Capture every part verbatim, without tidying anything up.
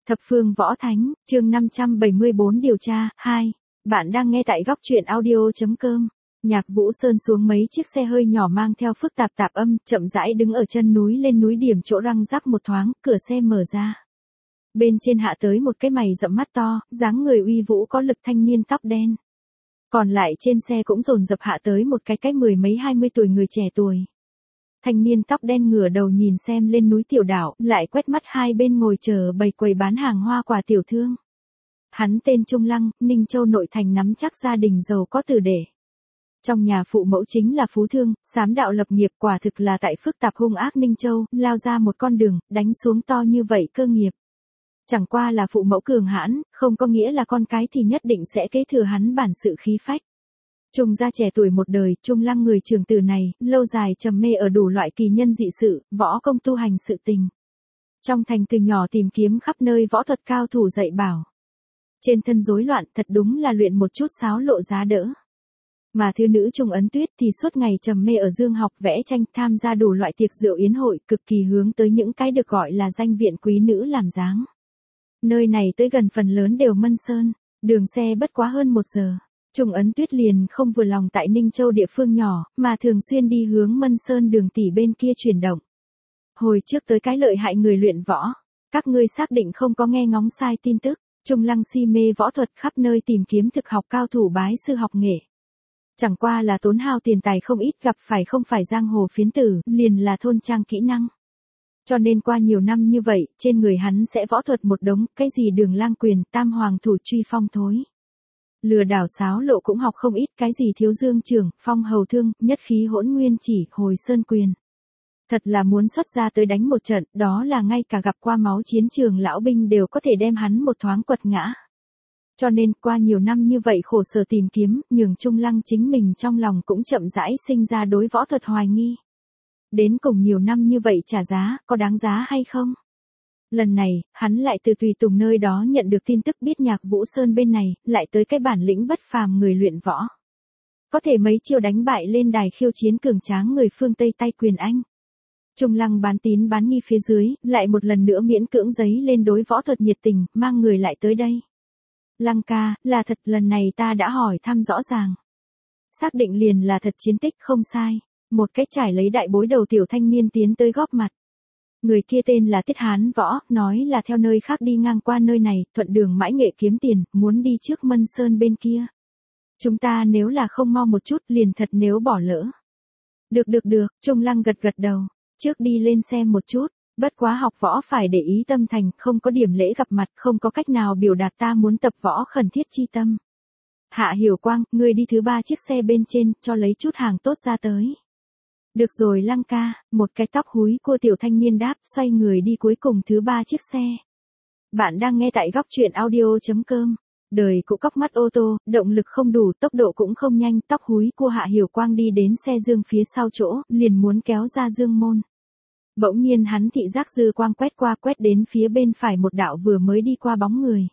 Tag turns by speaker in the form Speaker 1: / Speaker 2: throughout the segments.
Speaker 1: Thập phương võ thánh, chương năm trăm bảy mươi bốn điều tra, hai. Bạn đang nghe tại góc truyện audio.com. Nhạc Vũ Sơn xuống mấy chiếc xe hơi nhỏ mang theo phức tạp tạp âm, chậm rãi đứng ở chân núi lên núi điểm chỗ răng rắc một thoáng, cửa xe mở ra. Bên trên hạ tới một cái mày rậm mắt to, dáng người uy vũ có lực thanh niên tóc đen. Còn lại trên xe cũng dồn dập hạ tới một cái cái mười mấy hai mươi tuổi người trẻ tuổi. Thanh niên tóc đen ngửa đầu nhìn xem lên núi tiểu đảo, lại quét mắt hai bên ngồi chờ bày quầy bán hàng hoa quả tiểu thương. Hắn tên Trung Lăng, Ninh Châu nội thành nắm chắc gia đình giàu có tử để. Trong nhà phụ mẫu chính là phú thương, sám đạo lập nghiệp, quả thực là tại phức tạp hung ác Ninh Châu, lao ra một con đường, đánh xuống to như vậy cơ nghiệp. Chẳng qua là phụ mẫu cường hãn, không có nghĩa là con cái thì nhất định sẽ kế thừa hắn bản sự khí phách. Trung gia trẻ tuổi một đời, Trung Lăng người trường tử này, lâu dài trầm mê ở đủ loại kỳ nhân dị sự, võ công tu hành sự tình. Trong thành từ nhỏ tìm kiếm khắp nơi võ thuật cao thủ dạy bảo. Trên thân rối loạn thật đúng là luyện một chút sáo lộ giá đỡ. Mà thư nữ Trung Ấn Tuyết thì suốt ngày trầm mê ở dương học vẽ tranh, tham gia đủ loại tiệc rượu yến hội, cực kỳ hướng tới những cái được gọi là danh viện quý nữ làm dáng. Nơi này tới gần phần lớn đều mân sơn, đường xe bất quá hơn một giờ. Trung Ấn Tuyết liền không vừa lòng tại Ninh Châu địa phương nhỏ, mà thường xuyên đi hướng Mân Sơn đường tỷ bên kia chuyển động. Hồi trước tới cái lợi hại người luyện võ, các ngươi xác định không có nghe ngóng sai tin tức, Trung Lăng si mê võ thuật khắp nơi tìm kiếm thực học cao thủ bái sư học nghệ. Chẳng qua là tốn hao tiền tài không ít, gặp phải không phải giang hồ phiến tử, liền là thôn trang kỹ năng. Cho nên qua nhiều năm như vậy, trên người hắn sẽ võ thuật một đống, cái gì Đường Lang quyền, Tam Hoàng thủ truy phong thối. Lừa đảo sáo lộ cũng học không ít, cái gì Thiếu Dương trưởng, Phong hầu thương, Nhất khí hỗn nguyên chỉ, Hồi sơn quyền. Thật là muốn xuất ra tới đánh một trận, đó là ngay cả gặp qua máu chiến trường lão binh đều có thể đem hắn một thoáng quật ngã. Cho nên qua nhiều năm như vậy khổ sở tìm kiếm, nhường Trung Lăng chính mình trong lòng cũng chậm rãi sinh ra đối võ thuật hoài nghi. Đến cùng nhiều năm như vậy trả giá, có đáng giá hay không? Lần này, hắn lại từ Tùy Tùng nơi đó nhận được tin tức biết Nhạc Vũ Sơn bên này, lại tới cái bản lĩnh bất phàm người luyện võ. Có thể mấy chiêu đánh bại lên đài khiêu chiến cường tráng người phương Tây tay quyền Anh. Trung Lăng bán tín bán nghi phía dưới, lại một lần nữa miễn cưỡng giấy lên đối võ thuật nhiệt tình, mang người lại tới đây. Lăng ca, là thật, lần này ta đã hỏi thăm rõ ràng. Xác định liền là thật chiến tích không sai. Một cái trải lấy đại bối đầu tiểu thanh niên tiến tới góp mặt. Người kia tên là Tiết Hán Võ, nói là theo nơi khác đi ngang qua nơi này, thuận đường mãi nghệ kiếm tiền, muốn đi trước Mân Sơn bên kia. Chúng ta nếu là không mau một chút liền thật nếu bỏ lỡ. Được được được, Trung Lăng gật gật đầu, trước đi lên xem một chút, bất quá học võ phải để ý tâm thành, không có điểm lễ gặp mặt, không có cách nào biểu đạt ta muốn tập võ khẩn thiết chi tâm. Hạ Hiểu Quang, ngươi đi thứ ba chiếc xe bên trên, cho lấy chút hàng tốt ra tới. Được rồi Lăng ca, một cái tóc húi của tiểu thanh niên đáp, xoay người đi cuối cùng thứ ba chiếc xe. Bạn đang nghe tại góc truyện audio.com. Đời cũ cóc mắt ô tô, động lực không đủ, tốc độ cũng không nhanh, tóc húi của Hạ Hiểu Quang đi đến xe dương phía sau chỗ, liền muốn kéo ra dương môn. Bỗng nhiên hắn thị giác dư quang quét qua quét đến phía bên phải một đạo vừa mới đi qua bóng người.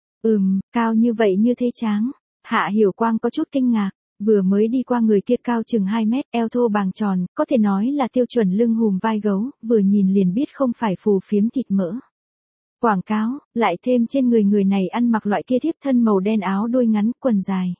Speaker 1: Ừm, cao như vậy như thế tráng. Hạ Hiểu Quang có chút kinh ngạc. Vừa mới đi qua người kia cao chừng hai mét, eo thô bàng tròn, có thể nói là tiêu chuẩn lưng hùm vai gấu, vừa nhìn liền biết không phải phù phiếm thịt mỡ. Quảng cáo, lại thêm trên người người này ăn mặc loại kia thiếp thân màu đen áo đuôi ngắn, quần dài.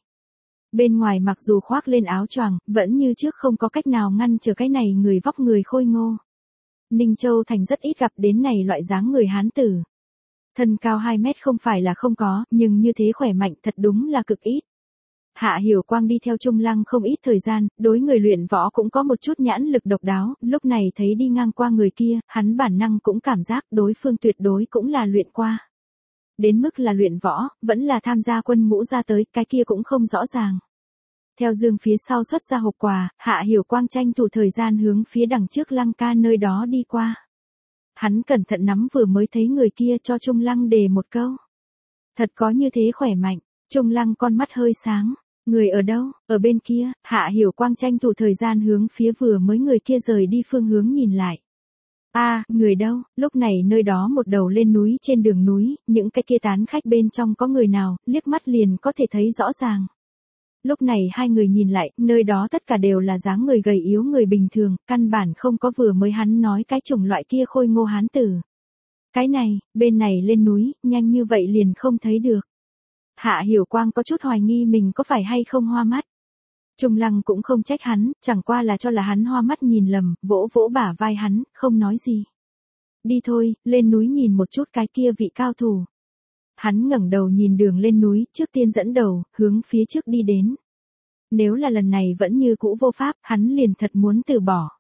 Speaker 1: Bên ngoài mặc dù khoác lên áo choàng, vẫn như trước không có cách nào ngăn trở cái này người vóc người khôi ngô. Ninh Châu thành rất ít gặp đến này loại dáng người hán tử. Thân cao hai mét không phải là không có, nhưng như thế khỏe mạnh thật đúng là cực ít. Hạ Hiểu Quang đi theo Trung Lăng không ít thời gian, đối người luyện võ cũng có một chút nhãn lực độc đáo, lúc này thấy đi ngang qua người kia, hắn bản năng cũng cảm giác đối phương tuyệt đối cũng là luyện qua. Đến mức là luyện võ, vẫn là tham gia quân ngũ ra tới, cái kia cũng không rõ ràng. Theo dương phía sau xuất ra hộp quà, Hạ Hiểu Quang tranh thủ thời gian hướng phía đằng trước Lăng ca nơi đó đi qua. Hắn cẩn thận nắm vừa mới thấy người kia cho Trung Lăng đề một câu. Thật có như thế khỏe mạnh, Trung Lăng con mắt hơi sáng. Người ở đâu? Ở bên kia. Hạ Hiểu Quang tranh thủ thời gian hướng phía vừa mới người kia rời đi phương hướng nhìn lại. A, à, người đâu? Lúc này nơi đó một đầu lên núi trên đường núi, những cái kia tán khách bên trong có người nào, liếc mắt liền có thể thấy rõ ràng. Lúc này hai người nhìn lại, nơi đó tất cả đều là dáng người gầy yếu người bình thường, căn bản không có vừa mới hắn nói cái chủng loại kia khôi ngô hán tử. Cái này, bên này lên núi, nhanh như vậy liền không thấy được. Hạ Hiểu Quang có chút hoài nghi mình có phải hay không hoa mắt. Trung Lăng cũng không trách hắn, chẳng qua là cho là hắn hoa mắt nhìn lầm, vỗ vỗ bả vai hắn, không nói gì. Đi thôi, lên núi nhìn một chút cái kia vị cao thủ. Hắn ngẩng đầu nhìn đường lên núi, trước tiên dẫn đầu, hướng phía trước đi đến. Nếu là lần này vẫn như cũ vô pháp, hắn liền thật muốn từ bỏ.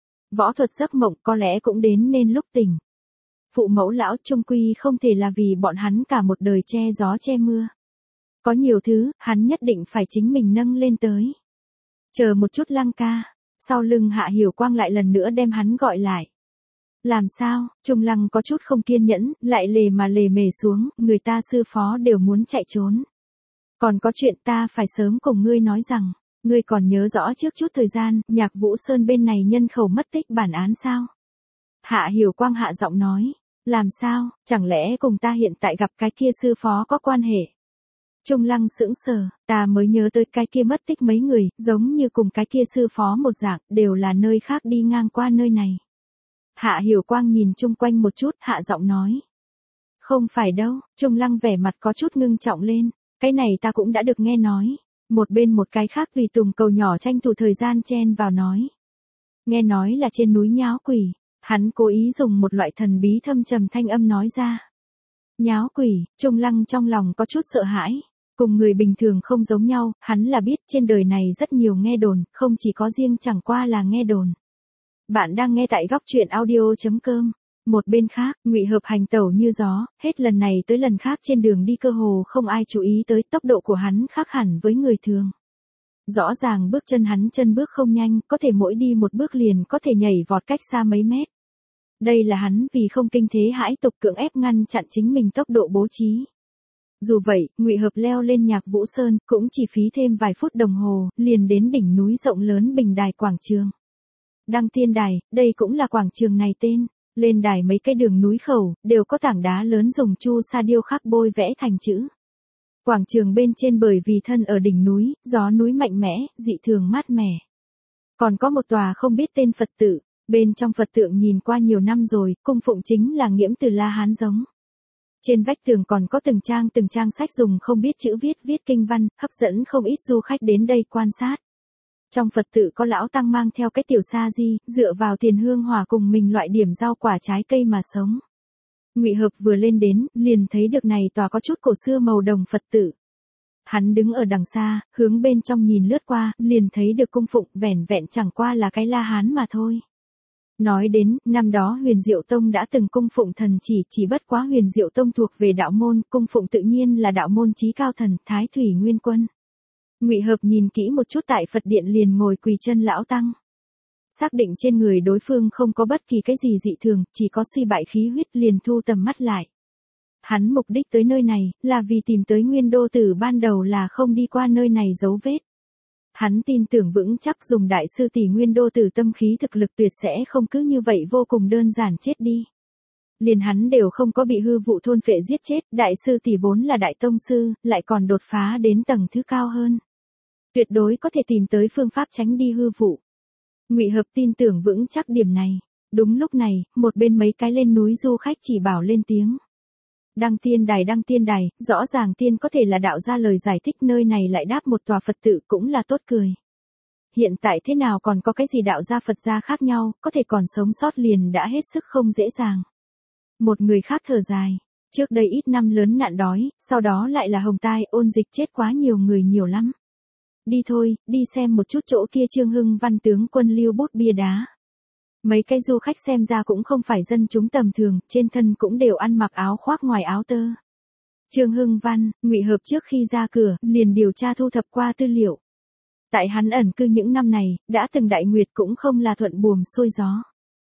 Speaker 1: Võ thuật giấc mộng có lẽ cũng đến nên lúc tỉnh. Phụ mẫu lão trung quy không thể là vì bọn hắn cả một đời che gió che mưa. Có nhiều thứ, hắn nhất định phải chính mình nâng lên tới. Chờ một chút Lăng ca, sau lưng Hạ Hiểu Quang lại lần nữa đem hắn gọi lại. Làm sao, Trung Lăng có chút không kiên nhẫn, lại lề mà lề mề xuống, người ta sư phó đều muốn chạy trốn. Còn có chuyện ta phải sớm cùng ngươi nói rằng, ngươi còn nhớ rõ trước chút thời gian, Nhạc Vũ Sơn bên này nhân khẩu mất tích bản án sao? Hạ Hiểu Quang hạ giọng nói, làm sao, chẳng lẽ cùng ta hiện tại gặp cái kia sư phó có quan hệ? Trung Lăng sững sờ, ta mới nhớ tới cái kia mất tích mấy người, giống như cùng cái kia sư phó một dạng, đều là nơi khác đi ngang qua nơi này. Hạ Hiểu Quang nhìn chung quanh một chút, hạ giọng nói. Không phải đâu, Trung Lăng vẻ mặt có chút ngưng trọng lên, cái này ta cũng đã được nghe nói. Một bên một cái khác tùy tùng cầu nhỏ tranh thủ thời gian chen vào nói. Nghe nói là trên núi nháo quỷ, hắn cố ý dùng một loại thần bí thâm trầm thanh âm nói ra. Nháo quỷ, Trung Lăng trong lòng có chút sợ hãi. Cùng người bình thường không giống nhau, hắn là biết trên đời này rất nhiều nghe đồn, không chỉ có riêng chẳng qua là nghe đồn. Bạn đang nghe tại góc truyện audio.com. Một bên khác, Ngụy Hợp hành tẩu như gió, hết lần này tới lần khác trên đường đi cơ hồ không ai chú ý tới tốc độ của hắn khác hẳn với người thường. Rõ ràng bước chân hắn chân bước không nhanh, có thể mỗi đi một bước liền có thể nhảy vọt cách xa mấy mét. Đây là hắn vì không kinh thế hãi tục cưỡng ép ngăn chặn chính mình tốc độ bố trí. Dù vậy, Ngụy Hợp leo lên Nhạc Vũ Sơn, cũng chỉ phí thêm vài phút đồng hồ, liền đến đỉnh núi rộng lớn Bình Đài quảng trường. Đăng Tiên Đài, đây cũng là quảng trường này tên. Lên đài mấy cái đường núi khẩu, đều có tảng đá lớn dùng chu sa điêu khắc bôi vẽ thành chữ. Quảng trường bên trên bởi vì thân ở đỉnh núi, gió núi mạnh mẽ, dị thường mát mẻ. Còn có một tòa không biết tên Phật tự, bên trong Phật tượng nhìn qua nhiều năm rồi, cung phụng chính là Nghiễm Từ La Hán giống. Trên vách tường còn có từng trang từng trang sách dùng không biết chữ viết viết kinh văn, hấp dẫn không ít du khách đến đây quan sát. Trong Phật tự có lão tăng mang theo cái tiểu sa di, dựa vào tiền hương hỏa cùng mình loại điểm rau quả trái cây mà sống. Ngụy Hợp vừa lên đến, liền thấy được này tòa có chút cổ xưa màu đồng Phật tự. Hắn đứng ở đằng xa, hướng bên trong nhìn lướt qua, liền thấy được cung phụng vẻn vẹn chẳng qua là cái La Hán mà thôi. Nói đến, năm đó Huyền Diệu Tông đã từng cung phụng thần chỉ, chỉ bất quá Huyền Diệu Tông thuộc về đạo môn, cung phụng tự nhiên là đạo môn chí cao thần, Thái Thủy Nguyên Quân. Ngụy Hợp nhìn kỹ một chút tại Phật điện liền ngồi quỳ chân lão tăng. Xác định trên người đối phương không có bất kỳ cái gì dị thường, chỉ có suy bại khí huyết liền thu tầm mắt lại. Hắn mục đích tới nơi này, là vì tìm tới Nguyên Đô Tử ban đầu là không đi qua nơi này dấu vết. Hắn tin tưởng vững chắc dùng đại sư tỷ Nguyên Đô Tử tâm khí thực lực tuyệt sẽ không cứ như vậy vô cùng đơn giản chết đi. Liền hắn đều không có bị hư vụ thôn phệ giết chết, đại sư tỷ vốn là đại tông sư, lại còn đột phá đến tầng thứ cao hơn. Tuyệt đối có thể tìm tới phương pháp tránh đi hư vụ. Ngụy Hợp tin tưởng vững chắc điểm này. Đúng lúc này, một bên mấy cái lên núi du khách chỉ bảo lên tiếng. Đăng Tiên Đài Đăng Tiên Đài, rõ ràng tiên có thể là đạo ra lời giải thích nơi này lại đáp một tòa Phật tự cũng là tốt cười. Hiện tại thế nào còn có cái gì đạo gia Phật gia khác nhau, có thể còn sống sót liền đã hết sức không dễ dàng. Một người khác thở dài. Trước đây ít năm lớn nạn đói, sau đó lại là hồng tai ôn dịch chết quá nhiều người nhiều lắm. Đi thôi, đi xem một chút chỗ kia Trương Hưng Văn tướng quân lưu bút bia đá. Mấy cái du khách xem ra cũng không phải dân chúng tầm thường, trên thân cũng đều ăn mặc áo khoác ngoài áo tơ. Trương Hưng Văn, Ngụy Hợp trước khi ra cửa, liền điều tra thu thập qua tư liệu. Tại hắn ẩn cư những năm này, đã từng đại nguyệt cũng không là thuận buồm xuôi gió.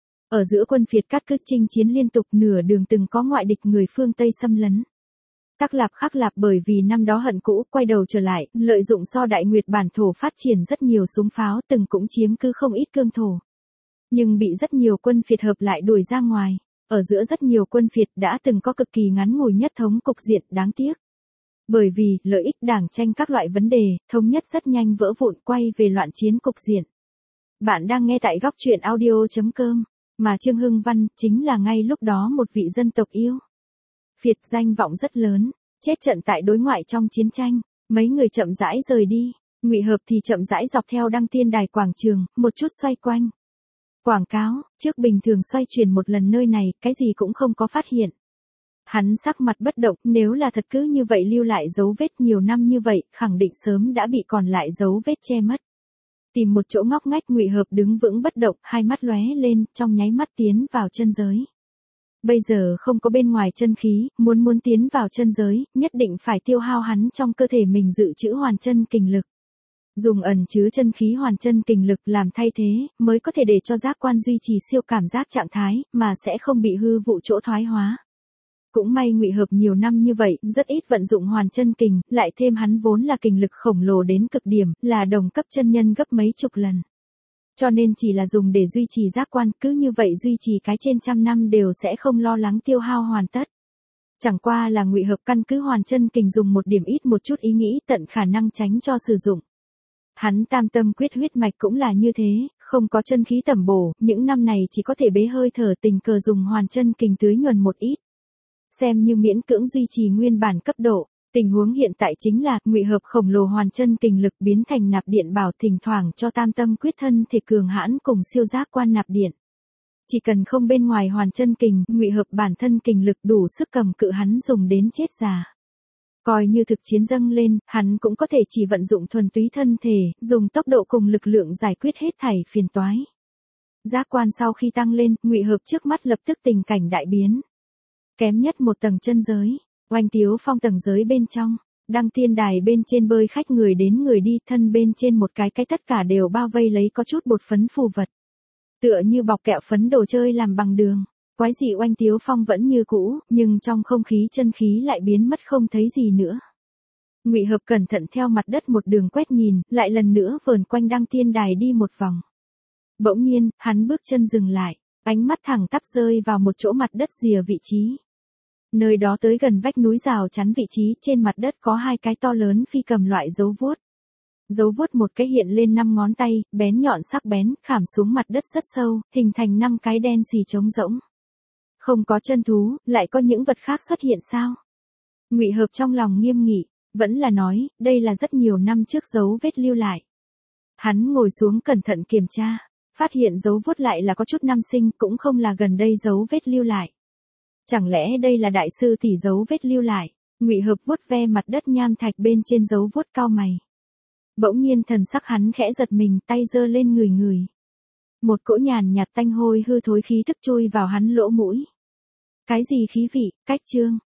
Speaker 1: Ở giữa quân phiệt cắt cứ chinh chiến liên tục nửa đường từng có ngoại địch người phương Tây xâm lấn. Tắc Lạp Khắc Lạp bởi vì năm đó hận cũ quay đầu trở lại, lợi dụng so đại nguyệt bản thổ phát triển rất nhiều súng pháo từng cũng chiếm cứ không ít cương thổ. Nhưng bị rất nhiều quân phiệt hợp lại đuổi ra ngoài, ở giữa rất nhiều quân phiệt đã từng có cực kỳ ngắn ngủi nhất thống cục diện đáng tiếc. Bởi vì lợi ích đảng tranh các loại vấn đề, thống nhất rất nhanh vỡ vụn quay về loạn chiến cục diện. Bạn đang nghe tại góc truyện audio chấm com. mà Trương Hưng Văn chính là ngay lúc đó một vị dân tộc yêu Việt danh vọng rất lớn, chết trận tại đối ngoại trong chiến tranh. Mấy người chậm rãi rời đi, Ngụy Hợp thì chậm rãi dọc theo Đăng Tiên Đài quảng trường, một chút xoay quanh. Quảng cáo, trước bình thường xoay chuyển một lần nơi này, cái gì cũng không có phát hiện. Hắn sắc mặt bất động, nếu là thật cứ như vậy lưu lại dấu vết nhiều năm như vậy, khẳng định sớm đã bị còn lại dấu vết che mất. Tìm một chỗ ngóc ngách, Ngụy Hợp đứng vững bất động, hai mắt lóe lên, trong nháy mắt tiến vào chân giới. Bây giờ không có bên ngoài chân khí, muốn muốn tiến vào chân giới, nhất định phải tiêu hao hắn trong cơ thể mình dự trữ hoàn chân kình lực. Dùng ẩn chứa chân khí hoàn chân kình lực làm thay thế, mới có thể để cho giác quan duy trì siêu cảm giác trạng thái, mà sẽ không bị hư vụ chỗ thoái hóa. Cũng may Ngụy Hợp nhiều năm như vậy, rất ít vận dụng hoàn chân kình, lại thêm hắn vốn là kình lực khổng lồ đến cực điểm, là đồng cấp chân nhân gấp mấy chục lần. Cho nên chỉ là dùng để duy trì giác quan, cứ như vậy duy trì cái trên trăm năm đều sẽ không lo lắng tiêu hao hoàn tất. Chẳng qua là Ngụy Hợp căn cứ hoàn chân kình dùng một điểm ít một chút ý nghĩ tận khả năng tránh cho sử dụng. Hắn tam tâm quyết huyết mạch cũng là như thế, không có chân khí tẩm bổ, những năm này chỉ có thể bế hơi thở tình cờ dùng hoàn chân kình tưới nhuần một ít. Xem như miễn cưỡng duy trì nguyên bản cấp độ. Tình huống hiện tại chính là, Ngụy Hợp khổng lồ hoàn chân kình lực biến thành nạp điện bảo, thỉnh thoảng cho tam tâm quyết thân thể cường hãn cùng siêu giác quan nạp điện. Chỉ cần không bên ngoài hoàn chân kình, Ngụy Hợp bản thân kình lực đủ sức cầm cự hắn dùng đến chết già. Coi như thực chiến dâng lên, hắn cũng có thể chỉ vận dụng thuần túy thân thể, dùng tốc độ cùng lực lượng giải quyết hết thảy phiền toái. Giác quan sau khi tăng lên, Ngụy Hợp trước mắt lập tức tình cảnh đại biến. Kém nhất một tầng chân giới. Oanh Tiếu Phong tầng giới bên trong, Đăng Tiên Đài bên trên bơi khách người đến người đi, thân bên trên một cái cái tất cả đều bao vây lấy có chút bột phấn phù vật. Tựa như bọc kẹo phấn đồ chơi làm bằng đường. Quái dị Oanh Tiếu Phong vẫn như cũ, nhưng trong không khí chân khí lại biến mất không thấy gì nữa. Ngụy Hợp cẩn thận theo mặt đất một đường quét nhìn, lại lần nữa vờn quanh Đăng Tiên Đài đi một vòng. Bỗng nhiên, hắn bước chân dừng lại, ánh mắt thẳng tắp rơi vào một chỗ mặt đất rìa vị trí. Nơi đó tới gần vách núi rào chắn vị trí, trên mặt đất có hai cái to lớn phi cầm loại dấu vuốt. Dấu vuốt một cái hiện lên năm ngón tay, bén nhọn sắc bén, khảm xuống mặt đất rất sâu, hình thành năm cái đen xì trống rỗng. Không có chân thú, lại có những vật khác xuất hiện sao? Ngụy Hợp trong lòng nghiêm nghị, vẫn là nói, đây là rất nhiều năm trước dấu vết lưu lại. Hắn ngồi xuống cẩn thận kiểm tra, phát hiện dấu vuốt lại là có chút năm sinh, cũng không là gần đây dấu vết lưu lại. Chẳng lẽ đây là đại sư tỷ dấu vết lưu lại? Ngụy Hợp vuốt ve mặt đất nham thạch bên trên dấu vuốt cau mày. Bỗng nhiên thần sắc hắn khẽ giật mình, tay giơ lên người người. Một cỗ nhàn nhạt tanh hôi hư thối khí thức chui vào hắn lỗ mũi. Cái gì khí vị, cách chương,